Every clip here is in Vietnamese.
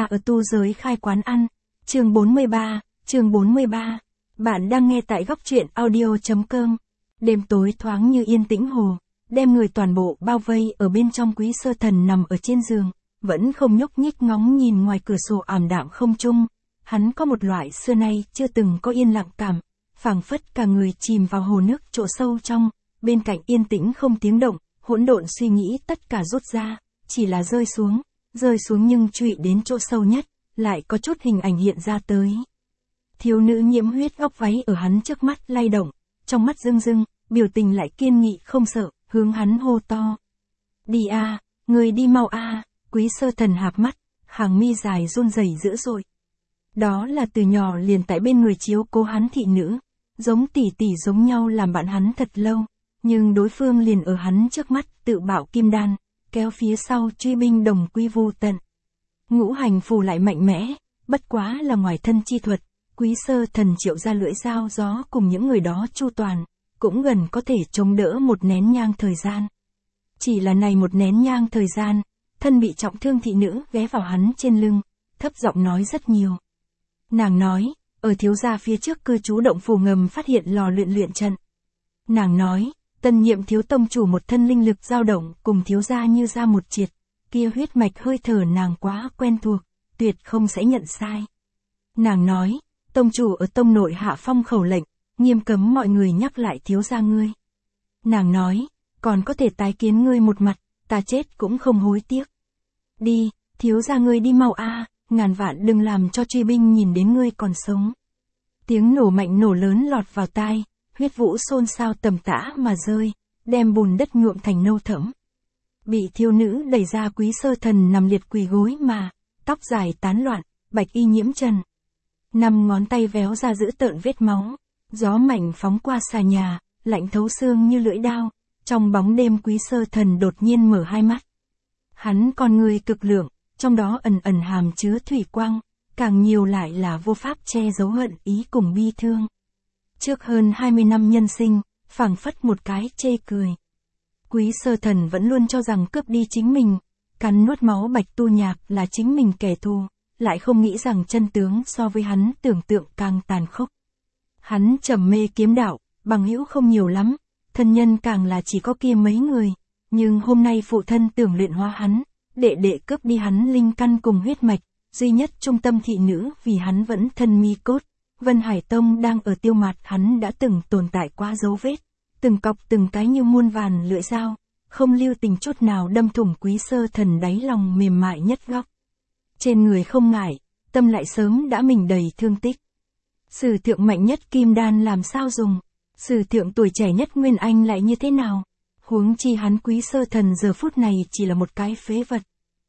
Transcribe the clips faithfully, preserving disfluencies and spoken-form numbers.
ở tu giới khai quán ăn. Chương bốn mươi ba, chương bốn mươi ba. Bạn đang nghe tại góc truyện audio.com. Đêm tối thoáng như yên tĩnh hồ, đem người toàn bộ bao vây ở bên trong. Quý Sơ Thần nằm ở trên giường, vẫn không nhúc nhích, ngóng nhìn ngoài cửa sổ ảm đạm không trung. Hắn có một loại xưa nay chưa từng có yên lặng cảm, phảng phất cả người chìm vào hồ nước chỗ sâu trong, bên cạnh yên tĩnh không tiếng động, hỗn độn suy nghĩ tất cả rút ra, chỉ là rơi xuống, rơi xuống nhưng trụy đến chỗ sâu nhất, lại có chút hình ảnh hiện ra tới. Thiếu nữ nhiễm huyết góc váy ở hắn trước mắt lay động, trong mắt rưng rưng, biểu tình lại kiên nghị không sợ, hướng hắn hô to. Đi a, người đi mau a. Quý Sơ Thần hạp mắt, hàng mi dài run rẩy dữ dội. Đó là từ nhỏ liền tại bên người chiếu cố hắn thị nữ, giống tỷ tỷ giống nhau làm bạn hắn thật lâu, nhưng đối phương liền ở hắn trước mắt tự bạo kim đan, kéo phía sau truy binh đồng quy vu tận. Ngũ hành phù lại mạnh mẽ, bất quá là ngoài thân chi thuật, Quý Sơ Thần triệu ra lưỡi dao gió cùng những người đó chu toàn, cũng gần có thể chống đỡ một nén nhang thời gian. Chỉ là này một nén nhang thời gian, thân bị trọng thương thị nữ ghé vào hắn trên lưng, thấp giọng nói rất nhiều. Nàng nói, ở thiếu gia phía trước cư trú động phủ ngầm phát hiện lò luyện luyện trận. Nàng nói, tân nhiệm thiếu tông chủ một thân linh lực dao động cùng thiếu gia như ra một triệt, kia huyết mạch hơi thở nàng quá quen thuộc, tuyệt không sẽ nhận sai. Nàng nói, tông chủ ở tông nội hạ phong khẩu lệnh, nghiêm cấm mọi người nhắc lại thiếu gia ngươi. Nàng nói, còn có thể tái kiến ngươi một mặt, ta chết cũng không hối tiếc. Đi, thiếu gia ngươi đi mau a, ngàn vạn đừng làm cho truy binh nhìn đến ngươi còn sống. Tiếng nổ mạnh nổ lớn lọt vào tai, huyết vũ xôn xao tầm tã mà rơi, đem bùn đất nhuộm thành nâu thẫm. Bị thiếu nữ đẩy ra, Quý Sơ Thần nằm liệt quỳ gối mà, tóc dài tán loạn, bạch y nhiễm trần. Năm ngón tay véo ra giữ tợn vết máu, gió mạnh phóng qua xà nhà, lạnh thấu xương như lưỡi dao. Trong bóng đêm Quý Sơ Thần đột nhiên mở hai mắt. Hắn con người cực lượng, trong đó ẩn ẩn hàm chứa thủy quang, càng nhiều lại là vô pháp che giấu hận ý cùng bi thương. Trước hơn hai mươi năm nhân sinh, phảng phất một cái chê cười. Quý Sơ Thần vẫn luôn cho rằng cướp đi chính mình, cắn nuốt máu Bạch Tu Nhạc là chính mình kẻ thù, lại không nghĩ rằng chân tướng so với hắn tưởng tượng càng tàn khốc. Hắn trầm mê kiếm đạo, bằng hữu không nhiều lắm, thân nhân càng là chỉ có kia mấy người, nhưng hôm nay phụ thân tưởng luyện hóa hắn, đệ đệ cướp đi hắn linh căn cùng huyết mạch, duy nhất trung tâm thị nữ vì hắn vẫn thân mi cốt. Vân Hải Tông đang ở tiêu mạt hắn đã từng tồn tại qua dấu vết, từng cọc từng cái như muôn vàn lưỡi dao, không lưu tình chút nào đâm thủng Quý Sơ Thần đáy lòng mềm mại nhất góc. Trên người không ngại, tâm lại sớm đã mình đầy thương tích. Sử thượng mạnh nhất kim đan làm sao dùng? Sử thượng tuổi trẻ nhất Nguyên Anh lại như thế nào? Huống chi hắn Quý Sơ Thần giờ phút này chỉ là một cái phế vật.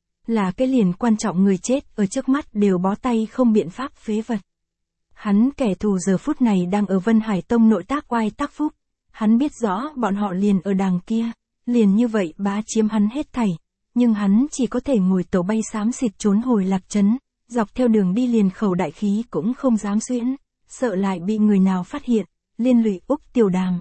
Là cái liền quan trọng người chết ở trước mắt đều bó tay không biện pháp phế vật. Hắn kẻ thù giờ phút này đang ở Vân Hải Tông nội tác oai tác phúc. Hắn biết rõ bọn họ liền ở đàng kia, liền như vậy bá chiếm hắn hết thảy. Nhưng hắn chỉ có thể ngồi tàu bay xám xịt trốn hồi Lạc Trấn, dọc theo đường đi liền khẩu đại khí cũng không dám xuyễn, sợ lại bị người nào phát hiện. Liên lụy Úc Tiểu Đàm.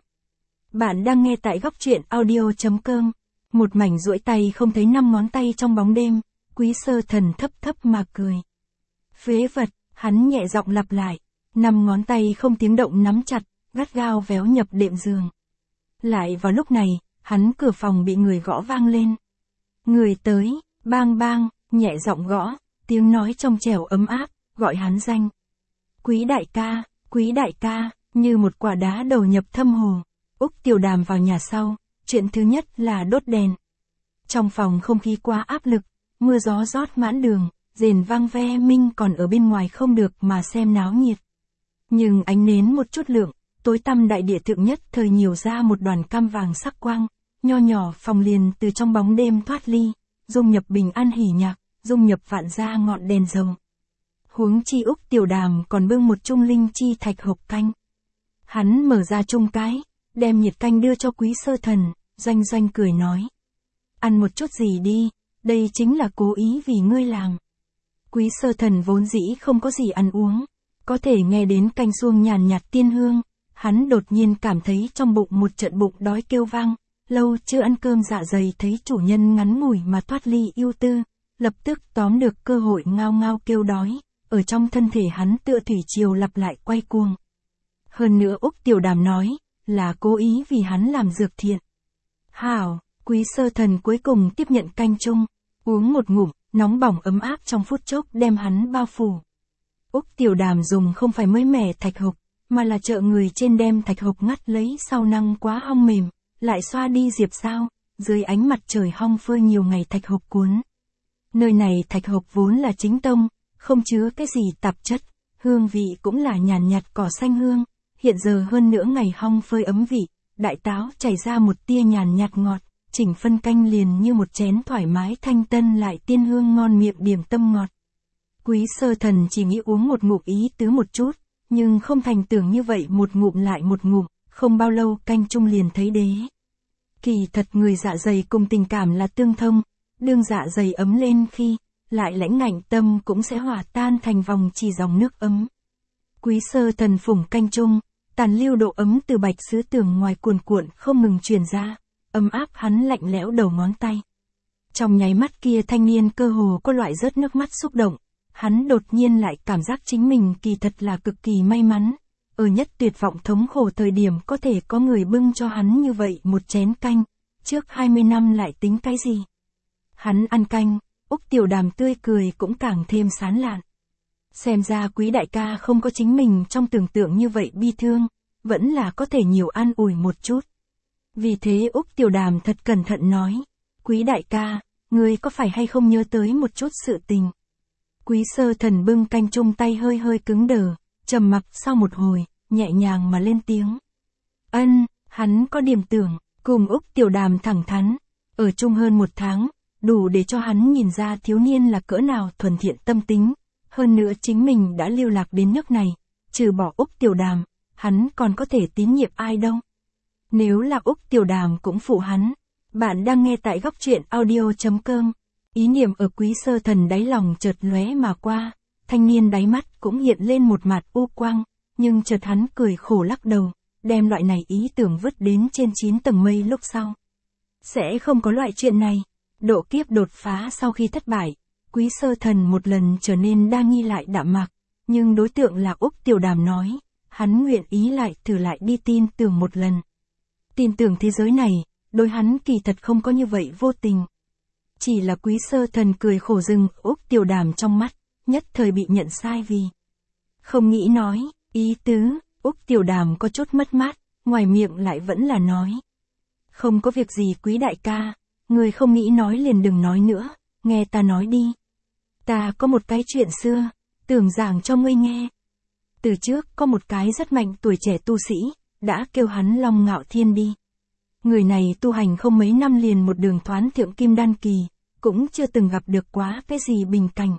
Bạn đang nghe tại góc truyện audio.com. Một mảnh duỗi tay không thấy năm ngón tay trong bóng đêm, Quý Sơ Thần thấp thấp mà cười. Phế vật, hắn nhẹ giọng lặp lại, năm ngón tay không tiếng động nắm chặt, gắt gao véo nhập đệm giường. Lại vào lúc này, hắn cửa phòng bị người gõ vang lên. Người tới, bang bang, nhẹ giọng gõ, tiếng nói trong trẻo ấm áp, gọi hắn danh. Quý đại ca, Quý đại ca. Như một quả đá đầu nhập thâm hồ, Úc Tiểu Đàm vào nhà sau, chuyện thứ nhất là đốt đèn. Trong phòng không khí quá áp lực, mưa gió rót mãn đường, rền vang ve minh còn ở bên ngoài không được mà xem náo nhiệt. Nhưng ánh nến một chút lượng, tối tăm đại địa thượng nhất thời nhiều ra một đoàn cam vàng sắc quang, nho nhỏ phòng liền từ trong bóng đêm thoát ly, dung nhập bình an hỉ nhạc, dung nhập vạn gia ngọn đèn dầu. Huống chi Úc Tiểu Đàm còn bưng một chung linh chi thạch hộp canh. Hắn mở ra chung cái, đem nhiệt canh đưa cho Quý Sơ Thần, doanh doanh cười nói. Ăn một chút gì đi, đây chính là cố ý vì ngươi làm. Quý Sơ Thần vốn dĩ không có gì ăn uống, có thể nghe đến canh xuông nhàn nhạt tiên hương, hắn đột nhiên cảm thấy trong bụng một trận bụng đói kêu vang, lâu chưa ăn cơm dạ dày thấy chủ nhân ngắn ngủi mà thoát ly ưu tư, lập tức tóm được cơ hội ngao ngao kêu đói, ở trong thân thể hắn tựa thủy triều lặp lại quay cuồng. Hơn nữa Úc Tiểu Đàm nói, là cố ý vì hắn làm dược thiện. Hảo, Quý Sơ Thần cuối cùng tiếp nhận canh chung, uống một ngụm, nóng bỏng ấm áp trong phút chốc đem hắn bao phủ. Úc Tiểu Đàm dùng không phải mới mẻ thạch hộc, mà là trợ người trên đem thạch hộc ngắt lấy sau năng quá hong mềm, lại xoa đi diệp sao, dưới ánh mặt trời hong phơi nhiều ngày thạch hộc cuốn. Nơi này thạch hộc vốn là chính tông, không chứa cái gì tạp chất, hương vị cũng là nhàn nhạt cỏ xanh hương, hiện giờ hơn nữa ngày hong phơi ấm vị, đại táo chảy ra một tia nhàn nhạt ngọt, chỉnh phân canh liền như một chén thoải mái thanh tân lại tiên hương ngon miệng điểm tâm ngọt. Quý Sơ Thần chỉ nghĩ uống một ngụm ý tứ một chút, nhưng không thành tưởng như vậy một ngụm lại một ngụm, không bao lâu canh chung liền thấy đế. Kỳ thật người dạ dày cùng tình cảm là tương thông, đương dạ dày ấm lên khi, lại lãnh ngạnh tâm cũng sẽ hòa tan thành vòng chỉ dòng nước ấm. Quý Sơ Thần phủng canh chung, tàn lưu độ ấm từ bạch sứ tường ngoài cuồn cuộn không ngừng truyền ra, ấm áp hắn lạnh lẽo đầu ngón tay. Trong nháy mắt kia thanh niên cơ hồ có loại rớt nước mắt xúc động, hắn đột nhiên lại cảm giác chính mình kỳ thật là cực kỳ may mắn, ở nhất tuyệt vọng thống khổ thời điểm có thể có người bưng cho hắn như vậy một chén canh, trước hai mươi năm lại tính cái gì. Hắn ăn canh, Úc Tiểu Đàm tươi cười cũng càng thêm sán lạn. Xem ra Quý đại ca không có chính mình trong tưởng tượng như vậy bi thương, vẫn là có thể nhiều an ủi một chút. Vì thế Úc Tiểu Đàm thật cẩn thận nói, Quý đại ca, ngươi có phải hay không nhớ tới một chút sự tình. Quý Sơ Thần bưng canh chung tay hơi hơi cứng đờ, trầm mặc sau một hồi, nhẹ nhàng mà lên tiếng. Ân, hắn có điểm tưởng, cùng Úc Tiểu Đàm thẳng thắn, ở chung hơn một tháng, đủ để cho hắn nhìn ra thiếu niên là cỡ nào thuần thiện tâm tính, hơn nữa chính mình đã lưu lạc đến nước này, trừ bỏ Úc Tiểu Đàm, hắn còn có thể tín nhiệm ai đâu. Nếu là Úc Tiểu Đàm cũng phụ hắn, bạn đang nghe tại góc truyện audio chấm com. Ý niệm ở Quý Sơ Thần đáy lòng chợt lóe mà qua, thanh niên đáy mắt cũng hiện lên một mặt u quang, nhưng chợt hắn cười khổ lắc đầu, đem loại này ý tưởng vứt đến trên chín tầng mây lúc sau. Sẽ không có loại chuyện này. Độ kiếp đột phá sau khi thất bại, Quý Sơ Thần một lần trở nên đa nghi lại đạm mạc, nhưng đối tượng là Úc Tiểu Đàm nói, hắn nguyện ý lại thử lại đi tin tưởng một lần. Tin tưởng thế giới này, đối hắn kỳ thật không có như vậy vô tình. Chỉ là Quý Sơ Thần cười khổ dừng Úc Tiểu Đàm trong mắt, nhất thời bị nhận sai vì. Không nghĩ nói, ý tứ, Úc Tiểu Đàm có chút mất mát, ngoài miệng lại vẫn là nói. Không có việc gì Quý đại ca, người không nghĩ nói liền đừng nói nữa, nghe ta nói đi. Ta có một cái chuyện xưa, tưởng giảng cho ngươi nghe. Từ trước có một cái rất mạnh tuổi trẻ tu sĩ, đã kêu hắn Long Ngạo Thiên đi. Người này tu hành không mấy năm liền một đường thoán thượng kim đan kỳ, cũng chưa từng gặp được quá cái gì bình cảnh.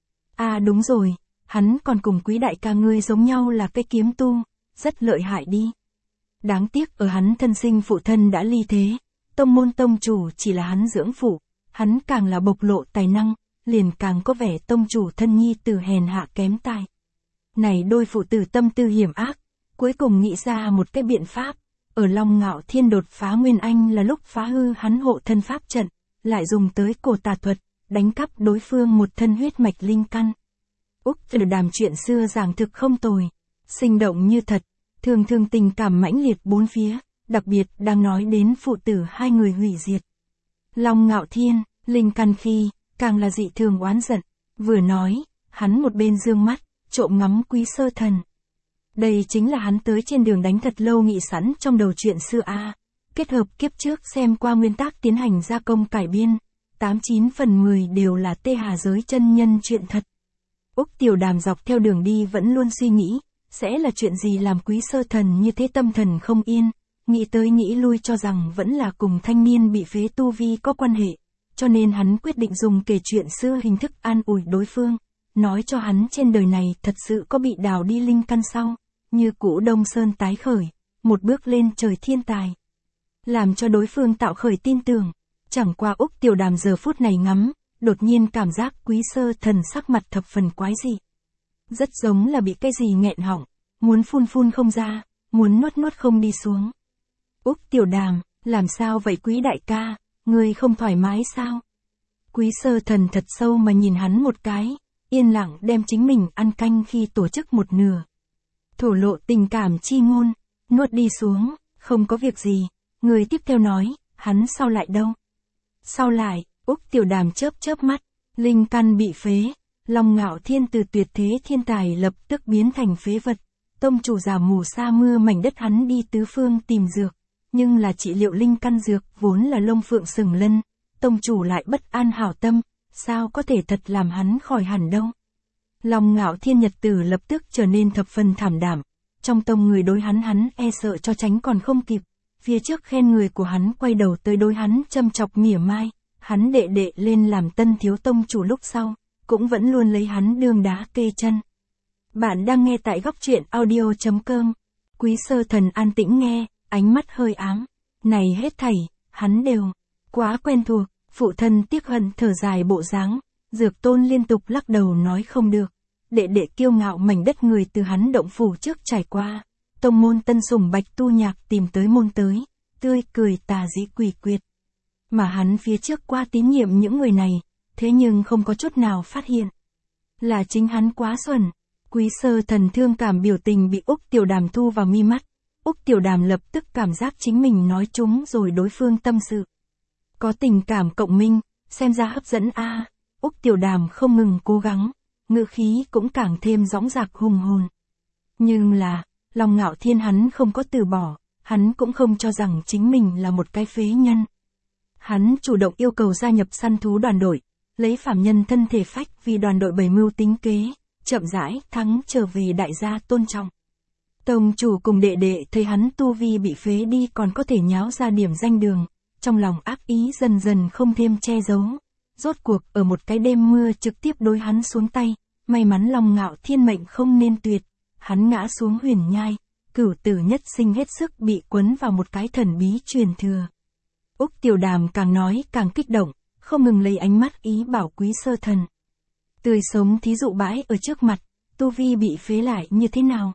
À đúng rồi, hắn còn cùng Quý đại ca ngươi giống nhau là cái kiếm tu, rất lợi hại đi. Đáng tiếc ở hắn thân sinh phụ thân đã ly thế, tông môn tông chủ chỉ là hắn dưỡng phụ, hắn càng là bộc lộ tài năng, liền càng có vẻ tông chủ thân nhi tử hèn hạ kém tài. Này đôi phụ tử tâm tư hiểm ác, cuối cùng nghĩ ra một cái biện pháp, ở Long Ngạo Thiên đột phá Nguyên Anh là lúc phá hư hắn hộ thân pháp trận, lại dùng tới cổ tà thuật, đánh cắp đối phương một thân huyết mạch linh căn. Úc Tiểu Đàm chuyện xưa giảng thực không tồi, sinh động như thật, thường thường tình cảm mãnh liệt bốn phía, đặc biệt đang nói đến phụ tử hai người hủy diệt. Long Ngạo Thiên, linh căn khi, càng là dị thường oán giận, vừa nói, hắn một bên dương mắt, trộm ngắm Quý Sơ Thần. Đây chính là hắn tới trên đường đánh thật lâu nghĩ sẵn trong đầu chuyện xưa a, kết hợp kiếp trước xem qua nguyên tác tiến hành gia công cải biên, tám chín phần mười đều là Tê Hà giới chân nhân chuyện thật. Úc Tiểu Đàm dọc theo đường đi vẫn luôn suy nghĩ, sẽ là chuyện gì làm Quý Sơ Thần như thế tâm thần không yên, nghĩ tới nghĩ lui cho rằng vẫn là cùng thanh niên bị phế tu vi có quan hệ, cho nên hắn quyết định dùng kể chuyện xưa hình thức an ủi đối phương, nói cho hắn trên đời này thật sự có bị đào đi linh căn sau, như cũ Đông Sơn tái khởi, một bước lên trời thiên tài. Làm cho đối phương tạo khởi tin tưởng, chẳng qua Úc Tiểu Đàm giờ phút này ngắm, đột nhiên cảm giác Quý Sơ Thần sắc mặt thập phần quái dị. Rất giống là bị cái gì nghẹn họng, muốn phun phun không ra, muốn nuốt nuốt không đi xuống. Úc Tiểu Đàm, làm sao vậy Quý đại ca, ngươi không thoải mái sao? Quý Sơ Thần thật sâu mà nhìn hắn một cái, yên lặng đem chính mình ăn canh khi tổ chức một nửa. Thổ lộ tình cảm chi ngôn, nuốt đi xuống, không có việc gì. Người tiếp theo nói, hắn sao lại đâu? Sao lại? Úc Tiểu Đàm chớp chớp mắt, linh căn bị phế, Long Ngạo Thiên từ tuyệt thế thiên tài lập tức biến thành phế vật. Tông chủ già mù sa mưa mảnh đất hắn đi tứ phương tìm dược, nhưng là trị liệu linh căn dược vốn là lông phượng sừng lân, tông chủ lại bất an hảo tâm, sao có thể thật làm hắn khỏi hẳn đâu. Long Ngạo Thiên nhật tử lập tức trở nên thập phần thảm đảm, trong tông người đối hắn hắn e sợ cho tránh còn không kịp, phía trước khen người của hắn quay đầu tới đối hắn châm chọc mỉa mai, hắn đệ đệ lên làm tân thiếu tông chủ lúc sau, cũng vẫn luôn lấy hắn đương đá kê chân. Bạn đang nghe tại góc truyện audio chấm com. Quý Sơ Thần an tĩnh nghe, ánh mắt hơi ám. Này hết thảy, hắn đều quá quen thuộc. Phụ thân tiếc hận thở dài bộ dáng. Dược Tôn liên tục lắc đầu nói không được. Đệ đệ kiêu ngạo mảnh đất người từ hắn động phủ trước trải qua. Tông môn tân sủng Bạch Tu Nhạc tìm tới môn tới. Tươi cười tà dĩ quỷ quyệt. Mà hắn phía trước qua tín nhiệm những người này. Thế nhưng không có chút nào phát hiện. Là chính hắn quá xuẩn. Quý Sơ Thần thương cảm biểu tình bị Úc Tiểu Đàm thu vào mi mắt. Úc Tiểu Đàm lập tức cảm giác chính mình nói trúng rồi đối phương tâm sự. Có tình cảm cộng minh, xem ra hấp dẫn a. À. Úc Tiểu Đàm không ngừng cố gắng, ngữ khí cũng càng thêm dõng dạc hùng hồn. Nhưng là, Long Ngạo Thiên hắn không có từ bỏ, hắn cũng không cho rằng chính mình là một cái phế nhân. Hắn chủ động yêu cầu gia nhập săn thú đoàn đội, lấy phàm nhân thân thể phách vì đoàn đội bày mưu tính kế. Chậm rãi thắng trở về đại gia tôn trọng. Tông chủ cùng đệ đệ thấy hắn tu vi bị phế đi còn có thể nháo ra điểm danh đường, trong lòng ác ý dần dần không thêm che giấu. Rốt cuộc ở một cái đêm mưa trực tiếp đối hắn xuống tay, may mắn Long Ngạo Thiên mệnh không nên tuyệt, hắn ngã xuống huyền nhai, cửu tử nhất sinh hết sức bị quấn vào một cái thần bí truyền thừa. Úc Tiểu Đàm càng nói càng kích động, không ngừng lấy ánh mắt ý bảo Quý Sơ Thần. Tươi sống thí dụ bãi ở trước mặt, tu vi bị phế lại như thế nào?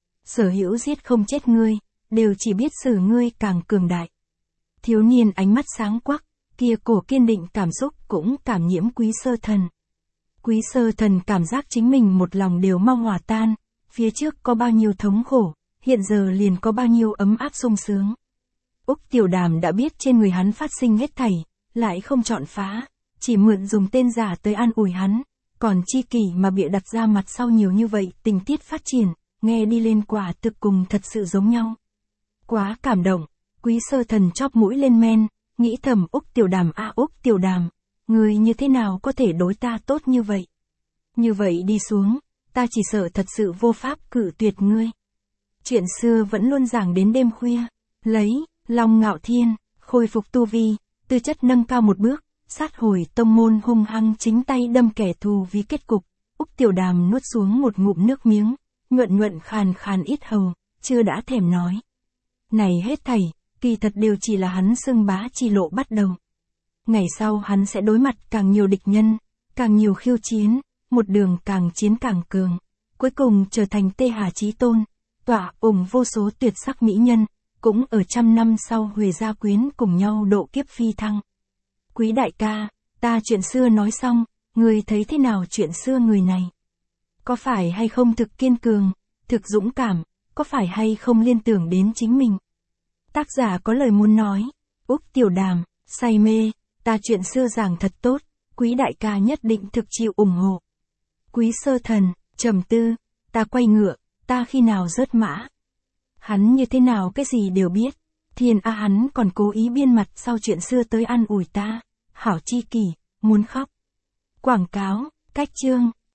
Sở hữu giết không chết ngươi, đều chỉ biết xử ngươi càng cường đại. Thiếu niên ánh mắt sáng quắc, kia cổ kiên định cảm xúc cũng cảm nhiễm Quý Sơ Thần. Quý Sơ Thần cảm giác chính mình một lòng đều mau hòa tan, phía trước có bao nhiêu thống khổ, hiện giờ liền có bao nhiêu ấm áp sung sướng. Úc Tiểu Đàm đã biết trên người hắn phát sinh hết thảy, lại không chọn phá, chỉ mượn dùng tên giả tới an ủi hắn. Còn chi kỷ mà bịa đặt ra mặt sau nhiều như vậy, tình tiết phát triển, nghe đi lên quả thực cùng thật sự giống nhau. Quá cảm động, Quý Sơ Thần chóp mũi lên men, nghĩ thầm Úc Tiểu Đàm a à, Úc Tiểu Đàm, người như thế nào có thể đối ta tốt như vậy? Như vậy đi xuống, ta chỉ sợ thật sự vô pháp cự tuyệt ngươi. Chuyện xưa vẫn luôn giảng đến đêm khuya, lấy, Long Ngạo Thiên, khôi phục tu vi, tư chất nâng cao một bước. Sát hồi tông môn hung hăng chính tay đâm kẻ thù vì kết cục. Úc Tiểu Đàm nuốt xuống một ngụm nước miếng, nhuận nhuận khàn khàn ít hầu, chưa đã thèm nói. Này hết thảy, kỳ thật đều chỉ là hắn xưng bá chi lộ bắt đầu. Ngày sau hắn sẽ đối mặt càng nhiều địch nhân, càng nhiều khiêu chiến, một đường càng chiến càng cường. Cuối cùng trở thành Tê Hà Chí Tôn, tỏa ủng vô số tuyệt sắc mỹ nhân, cũng ở trăm năm sau Huệ Gia Quyến cùng nhau độ kiếp phi thăng. Quý đại ca, ta chuyện xưa nói xong, người thấy thế nào chuyện xưa người này? Có phải hay không thực kiên cường, thực dũng cảm, có phải hay không liên tưởng đến chính mình? Tác giả có lời muốn nói, Úc Tiểu Đàm, say mê, ta chuyện xưa giảng thật tốt, quý đại ca nhất định thực chịu ủng hộ. Quý Sơ Thần, trầm tư, ta quay ngựa, ta khi nào rớt mã? Hắn như thế nào cái gì đều biết, thiên a hắn còn cố ý biên mặt sau chuyện xưa tới ăn ủi ta. Hảo chi kỷ, muốn khóc. Quảng cáo, cách chương.